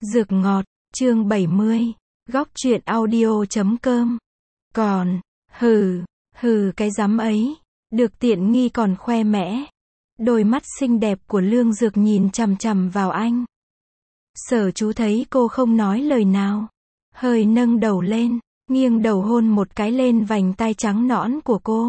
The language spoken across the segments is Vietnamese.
Dược ngọt, chương 70, góc truyện audio.com. Còn, hừ cái rắm ấy, được tiện nghi còn khoe mẽ. Đôi mắt xinh đẹp của Lương Dược nhìn chằm chằm vào anh. Sở Chú thấy cô không nói lời nào, hơi nâng đầu lên, nghiêng đầu hôn một cái lên vành tai trắng nõn của cô.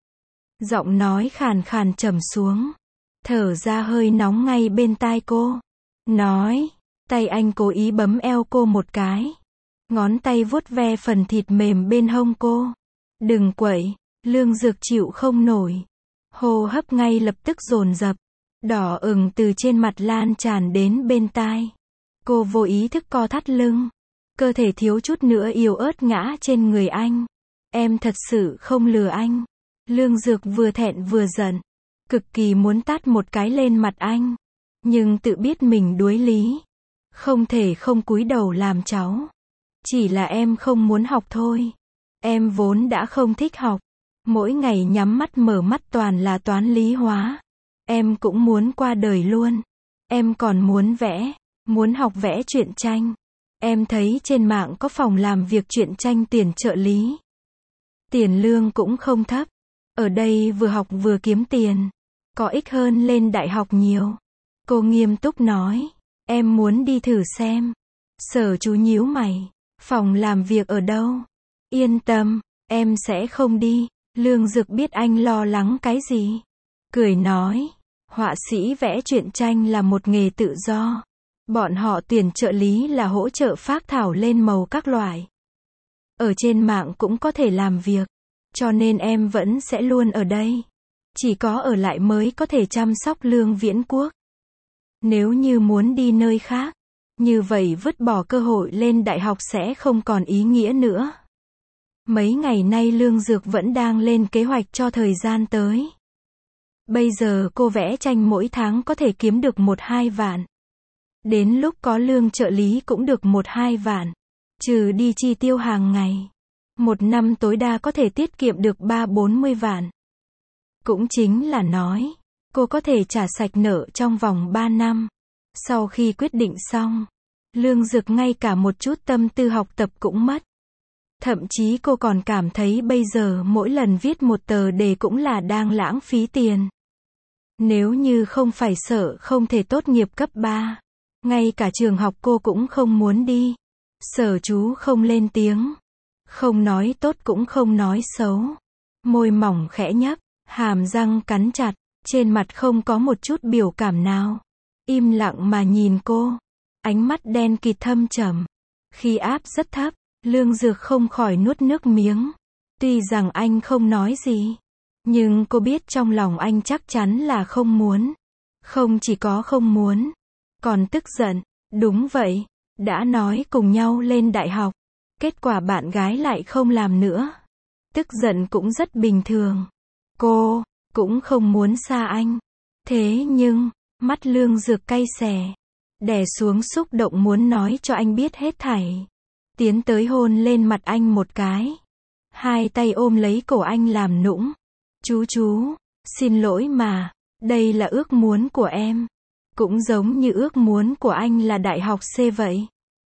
Giọng nói khàn khàn trầm xuống, thở ra hơi nóng ngay bên tai cô. Nói, tay anh cố ý bấm eo cô một cái. Ngón tay vuốt ve phần thịt mềm bên hông cô. Đừng quậy, Lương Dược chịu không nổi. Hô hấp ngay lập tức dồn dập, đỏ ửng từ trên mặt lan tràn đến bên tai. Cô vô ý thức co thắt lưng, cơ thể thiếu chút nữa yếu ớt ngã trên người anh. Em thật sự không lừa anh. Lương Dược vừa thẹn vừa giận, cực kỳ muốn tát một cái lên mặt anh, nhưng tự biết mình đuối lý, không thể không cúi đầu làm cháu. Chỉ là em không muốn học thôi. Em vốn đã không thích học, mỗi ngày nhắm mắt mở mắt toàn là toán lý hóa. Em cũng muốn qua đời luôn. Em còn muốn vẽ, muốn học vẽ truyện tranh. Em thấy trên mạng có phòng làm việc truyện tranh tiền trợ lý. Tiền lương cũng không thấp. Ở đây vừa học vừa kiếm tiền, có ích hơn lên đại học nhiều. Cô nghiêm túc nói, em muốn đi thử xem. Sở Chú nhíu mày, phòng làm việc ở đâu? Yên tâm, em sẽ không đi. Lương Dược biết anh lo lắng cái gì, cười nói, họa sĩ vẽ truyện tranh là một nghề tự do. Bọn họ tuyển trợ lý là hỗ trợ phác thảo lên màu các loại. Ở trên mạng cũng có thể làm việc, cho nên em vẫn sẽ luôn ở đây. Chỉ có ở lại mới có thể chăm sóc Lương Viễn Quốc. Nếu như muốn đi nơi khác, như vậy vứt bỏ cơ hội lên đại học sẽ không còn ý nghĩa nữa. Mấy ngày nay Lương Dược vẫn đang lên kế hoạch cho thời gian tới. Bây giờ cô vẽ tranh mỗi tháng có thể kiếm được 1-2 vạn. Đến lúc có lương trợ lý cũng được 1-2 vạn. Trừ đi chi tiêu hàng ngày, một năm tối đa có thể tiết kiệm được 30-40 vạn. Cũng chính là nói, cô có thể trả sạch nợ trong vòng 3 năm. Sau khi quyết định xong, Lương Dược ngay cả một chút tâm tư học tập cũng mất. Thậm chí cô còn cảm thấy bây giờ mỗi lần viết một tờ đề cũng là đang lãng phí tiền. Nếu như không phải sợ không thể tốt nghiệp cấp 3, ngay cả trường học cô cũng không muốn đi. Sở Chú không lên tiếng, không nói tốt cũng không nói xấu. Môi mỏng khẽ nhấp, hàm răng cắn chặt, trên mặt không có một chút biểu cảm nào. Im lặng mà nhìn cô, ánh mắt đen kịt thâm trầm. Khí áp rất thấp, Lương Dược không khỏi nuốt nước miếng. Tuy rằng anh không nói gì, nhưng cô biết trong lòng anh chắc chắn là không muốn. Không chỉ có không muốn, còn tức giận. Đúng vậy, đã nói cùng nhau lên đại học, kết quả bạn gái lại không làm nữa. Tức giận cũng rất bình thường. Cô cũng không muốn xa anh. Thế nhưng, mắt Lương Dược cay xè, đè xuống xúc động muốn nói cho anh biết hết thảy. Tiến tới hôn lên mặt anh một cái. Hai tay ôm lấy cổ anh làm nũng. Chú, xin lỗi mà, đây là ước muốn của em. Cũng giống như ước muốn của anh là đại học C vậy.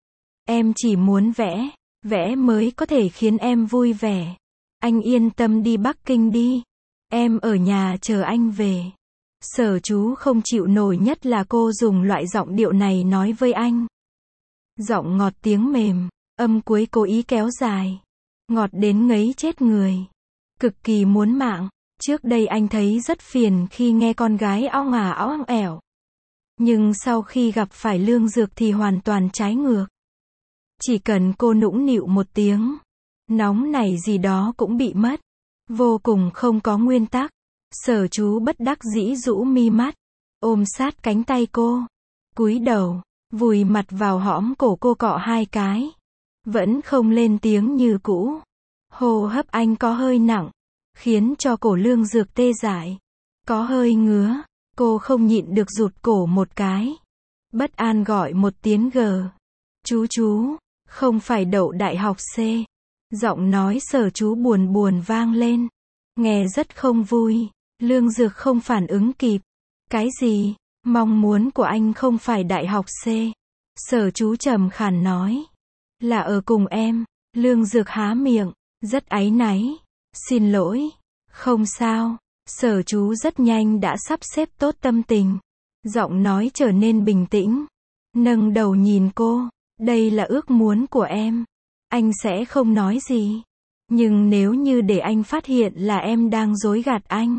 Em chỉ muốn vẽ mới có thể khiến em vui vẻ. Anh yên tâm đi Bắc Kinh đi. Em ở nhà chờ anh về. Sở Chú không chịu nổi nhất là cô dùng loại giọng điệu này nói với anh. Giọng ngọt tiếng mềm, âm cuối cố ý kéo dài. Ngọt đến ngấy chết người. Cực kỳ muốn mạng. Trước đây anh thấy rất phiền khi nghe con gái ong ẻo. Nhưng sau khi gặp phải Lương Dược thì hoàn toàn trái ngược. Chỉ cần cô nũng nịu một tiếng, nóng này gì đó cũng bị mất. Vô cùng không có nguyên tắc. Sở Chú bất đắc dĩ rũ mi mắt, ôm sát cánh tay cô, cúi đầu, vùi mặt vào hõm cổ cô cọ 2 cái. Vẫn không lên tiếng như cũ. Hô hấp anh có hơi nặng, khiến cho cổ Lương Dược tê dại. Có hơi ngứa, cô không nhịn được rụt cổ một cái. Bất an gọi một tiếng gờ. Chú, không phải đậu đại học C. Giọng nói Sở Chú buồn buồn vang lên. Nghe rất không vui. Lương Dược không phản ứng kịp. Cái gì? Mong muốn của anh không phải đại học C. Sở Chú trầm khàn nói. Là ở cùng em. Lương Dược há miệng, rất áy náy. Xin lỗi. Không sao. Sở Chú rất nhanh đã sắp xếp tốt tâm tình. Giọng nói trở nên bình tĩnh. Nâng đầu nhìn cô. Đây là ước muốn của em. Anh sẽ không nói gì. Nhưng nếu như để anh phát hiện là em đang dối gạt anh.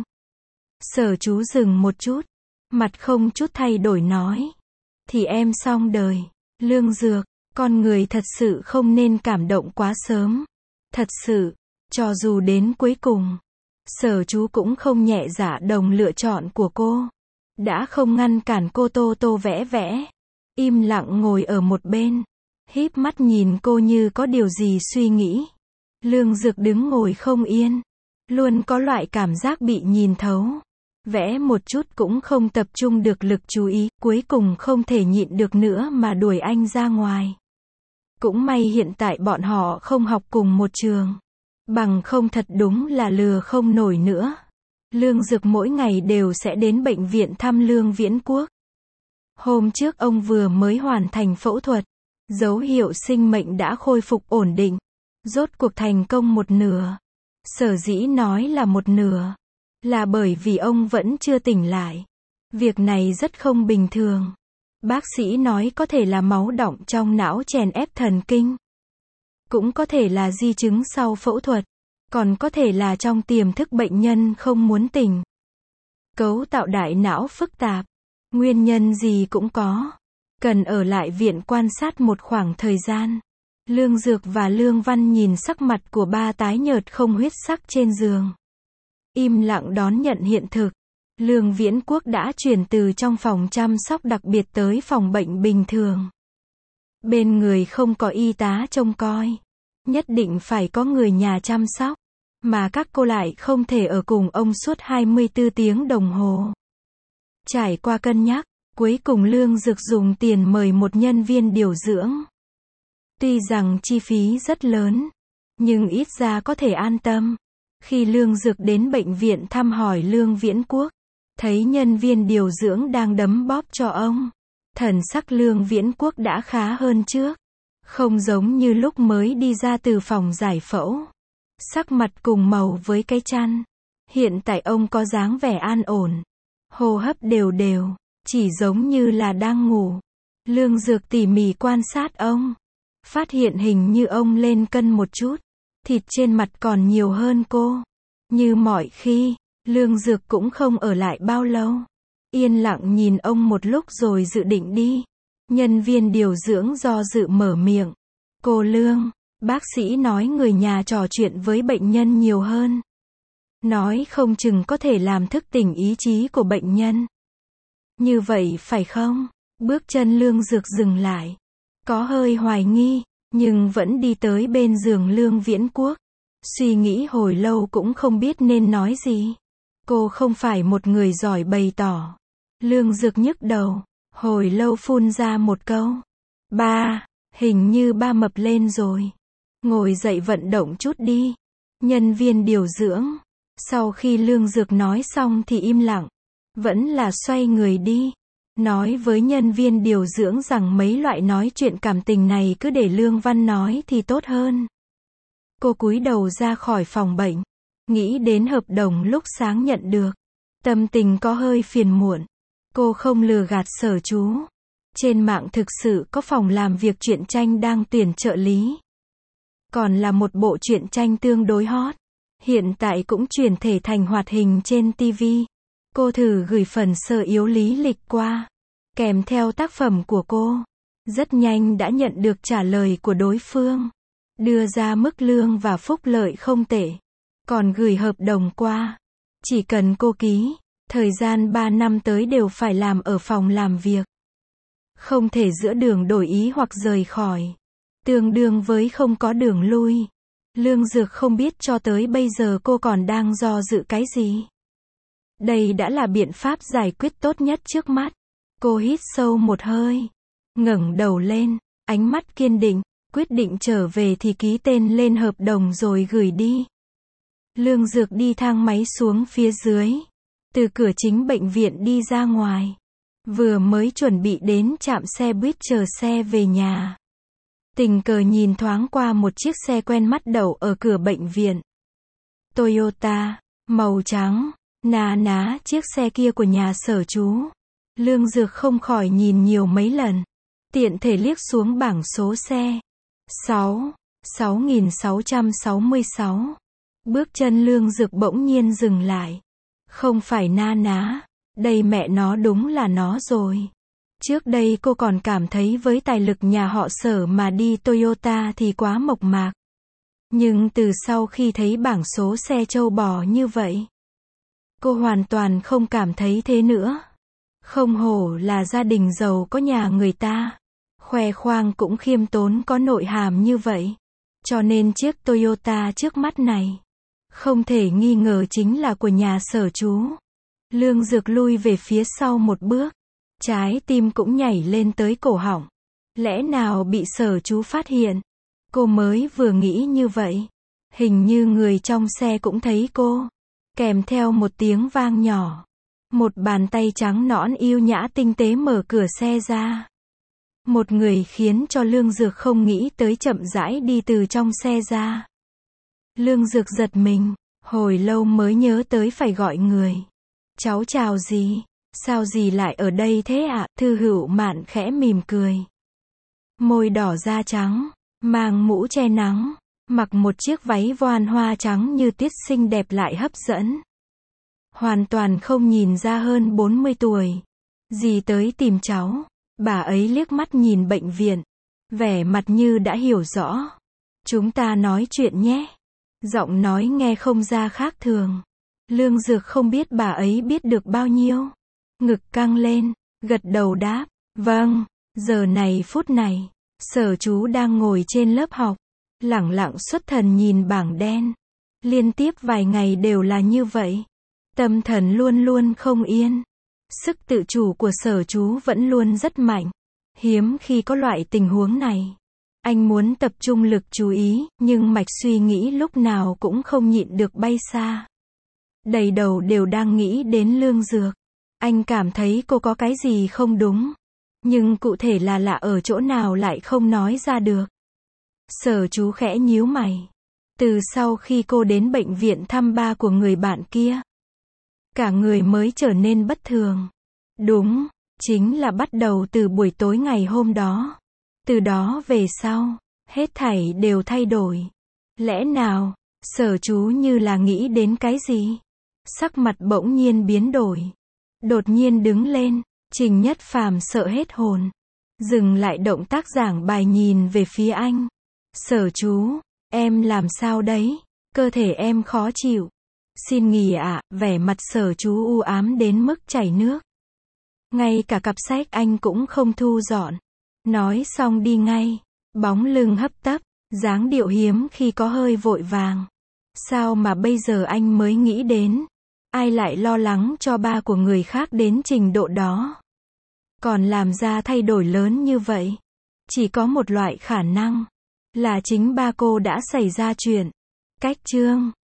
Sở Chú dừng một chút. Mặt không chút thay đổi nói. Thì em xong đời. Lương Dược, con người thật sự không nên cảm động quá sớm. Thật sự, cho dù đến cuối cùng, Sở Chú cũng không nhẹ dạ đồng lựa chọn của cô. Đã không ngăn cản cô tô tô vẽ vẽ. Im lặng ngồi ở một bên. Híp mắt nhìn cô như có điều gì suy nghĩ. Lương Dược đứng ngồi không yên. Luôn có loại cảm giác bị nhìn thấu. Vẽ một chút cũng không tập trung được lực chú ý, cuối cùng không thể nhịn được nữa mà đuổi anh ra ngoài. Cũng may hiện tại bọn họ không học cùng một trường. Bằng không thật đúng là lừa không nổi nữa. Lương Dược mỗi ngày đều sẽ đến bệnh viện thăm Lương Viễn Quốc. Hôm trước ông vừa mới hoàn thành phẫu thuật. Dấu hiệu sinh mệnh đã khôi phục ổn định. Rốt cuộc thành công một nửa. Sở dĩ nói là một nửa. Là bởi vì ông vẫn chưa tỉnh lại. Việc này rất không bình thường. Bác sĩ nói có thể là máu đọng trong não chèn ép thần kinh. Cũng có thể là di chứng sau phẫu thuật. Còn có thể là trong tiềm thức bệnh nhân không muốn tỉnh. Cấu tạo đại não phức tạp. Nguyên nhân gì cũng có. Cần ở lại viện quan sát một khoảng thời gian. Lương Dược và Lương Văn nhìn sắc mặt của ba tái nhợt không huyết sắc trên giường. Im lặng đón nhận hiện thực. Lương Viễn Quốc đã chuyển từ trong phòng chăm sóc đặc biệt tới phòng bệnh bình thường. Bên người không có y tá trông coi. Nhất định phải có người nhà chăm sóc. Mà các cô lại không thể ở cùng ông suốt 24 tiếng đồng hồ. Trải qua cân nhắc, cuối cùng Lương Dược dùng tiền mời một nhân viên điều dưỡng. Tuy rằng chi phí rất lớn, nhưng ít ra có thể an tâm. Khi Lương Dược đến bệnh viện thăm hỏi Lương Viễn Quốc, thấy nhân viên điều dưỡng đang đấm bóp cho ông. Thần sắc Lương Viễn Quốc đã khá hơn trước. Không giống như lúc mới đi ra từ phòng giải phẫu. Sắc mặt cùng màu với cái chăn. Hiện tại ông có dáng vẻ an ổn. Hô hấp đều đều, chỉ giống như là đang ngủ. Lương Dược tỉ mỉ quan sát ông. Phát hiện hình như ông lên cân một chút. Thịt trên mặt còn nhiều hơn cô. Như mọi khi, Lương Dược cũng không ở lại bao lâu. Yên lặng nhìn ông một lúc rồi dự định đi. Nhân viên điều dưỡng do dự mở miệng. Cô Lương, bác sĩ nói người nhà trò chuyện với bệnh nhân nhiều hơn. Nói không chừng có thể làm thức tỉnh ý chí của bệnh nhân. Như vậy phải không? Bước chân Lương Dược dừng lại. Có hơi hoài nghi, nhưng vẫn đi tới bên giường Lương Viễn Quốc. Suy nghĩ hồi lâu cũng không biết nên nói gì. Cô không phải một người giỏi bày tỏ. Lương Dược nhức đầu, hồi lâu phun ra một câu. Ba, hình như ba mập lên rồi. Ngồi dậy vận động chút đi. Nhân viên điều dưỡng. Sau khi Lương Dược nói xong thì im lặng. Vẫn là xoay người đi. Nói với nhân viên điều dưỡng rằng mấy loại nói chuyện cảm tình này cứ để Lương Văn nói thì tốt hơn. Cô cúi đầu ra khỏi phòng bệnh. Nghĩ đến hợp đồng lúc sáng nhận được. Tâm tình có hơi phiền muộn. Cô không lừa gạt Sở Chú. Trên mạng thực sự có phòng làm việc truyện tranh đang tuyển trợ lý. Còn là một bộ truyện tranh tương đối hot. Hiện tại cũng chuyển thể thành hoạt hình trên TV. Cô thử gửi phần sơ yếu lý lịch qua. Kèm theo tác phẩm của cô. Rất nhanh đã nhận được trả lời của đối phương. Đưa ra mức lương và phúc lợi không tệ. Còn gửi hợp đồng qua. Chỉ cần cô ký, thời gian 3 năm tới đều phải làm ở phòng làm việc. Không thể giữa đường đổi ý hoặc rời khỏi. Tương đương với không có đường lui. Lương Dược không biết cho tới bây giờ cô còn đang do dự cái gì. Đây đã là biện pháp giải quyết tốt nhất trước mắt. Cô hít sâu một hơi. Ngẩng đầu lên, ánh mắt kiên định, quyết định trở về thì ký tên lên hợp đồng rồi gửi đi. Lương Dược đi thang máy xuống phía dưới. Từ cửa chính bệnh viện đi ra ngoài. Vừa mới chuẩn bị đến trạm xe buýt chờ xe về nhà. Tình cờ nhìn thoáng qua một chiếc xe quen mắt đậu ở cửa bệnh viện. Toyota, màu trắng, na ná chiếc xe kia của nhà Sở Chú. Lương Dược không khỏi nhìn nhiều mấy lần. Tiện thể liếc xuống bảng số xe. 6666. Bước chân Lương Dược bỗng nhiên dừng lại. Không phải na ná. Đây mẹ nó đúng là nó rồi. Trước đây cô còn cảm thấy với tài lực nhà họ Sở mà đi Toyota thì quá mộc mạc. Nhưng từ sau khi thấy bảng số xe trâu bò như vậy, cô hoàn toàn không cảm thấy thế nữa. Không hổ là gia đình giàu có nhà người ta. Khoe khoang cũng khiêm tốn có nội hàm như vậy. Cho nên chiếc Toyota trước mắt này, không thể nghi ngờ chính là của nhà Sở Chú. Lương Dược lui về phía sau một bước. Trái tim cũng nhảy lên tới cổ họng. Lẽ nào bị Sở Chú phát hiện? Cô mới vừa nghĩ như vậy. Hình như người trong xe cũng thấy cô. Kèm theo một tiếng vang nhỏ. Một bàn tay trắng nõn yêu nhã tinh tế mở cửa xe ra. Một người khiến cho Lương Dược không nghĩ tới chậm rãi đi từ trong xe ra. Lương Dược giật mình. Hồi lâu mới nhớ tới phải gọi người. Cháu chào dì. Sao dì lại ở đây thế ạ? Thư Hữu Mạn khẽ mỉm cười. Môi đỏ da trắng, mang mũ che nắng, mặc một chiếc váy voan hoa trắng như tuyết xinh đẹp lại hấp dẫn. Hoàn toàn không nhìn ra hơn 40 tuổi. Dì tới tìm cháu. Bà ấy liếc mắt nhìn bệnh viện. Vẻ mặt như đã hiểu rõ. Chúng ta nói chuyện nhé. Giọng nói nghe không ra khác thường. Lương Dược không biết bà ấy biết được bao nhiêu. Ngực căng lên, gật đầu đáp. Vâng, giờ này phút này, Sở Chú đang ngồi trên lớp học. Lẳng lặng xuất thần nhìn bảng đen. Liên tiếp vài ngày đều là như vậy. Tâm thần luôn luôn không yên. Sức tự chủ của Sở Chú vẫn luôn rất mạnh. Hiếm khi có loại tình huống này. Anh muốn tập trung lực chú ý, nhưng mạch suy nghĩ lúc nào cũng không nhịn được bay xa. Đầy đầu đều đang nghĩ đến Lương Dược. Anh cảm thấy cô có cái gì không đúng. Nhưng cụ thể là lạ ở chỗ nào lại không nói ra được. Sở Chú khẽ nhíu mày. Từ sau khi cô đến bệnh viện thăm ba của người bạn kia, cả người mới trở nên bất thường. Đúng, chính là bắt đầu từ buổi tối ngày hôm đó. Từ đó về sau, hết thảy đều thay đổi. Lẽ nào, Sở Chú như là nghĩ đến cái gì? Sắc mặt bỗng nhiên biến đổi. Đột nhiên đứng lên, Trình Nhất Phàm sợ hết hồn. Dừng lại động tác giảng bài nhìn về phía anh. Sở Chú, em làm sao đấy? Cơ thể em khó chịu. Xin nghỉ ạ, vẻ mặt Sở Chú u ám đến mức chảy nước. Ngay cả cặp sách anh cũng không thu dọn. Nói xong đi ngay. Bóng lưng hấp tấp, dáng điệu hiếm khi có hơi vội vàng. Sao mà bây giờ anh mới nghĩ đến? Ai lại lo lắng cho ba của người khác đến trình độ đó? Còn làm ra thay đổi lớn như vậy? Chỉ có một loại khả năng. Là chính ba cô đã xảy ra chuyện. Cách chương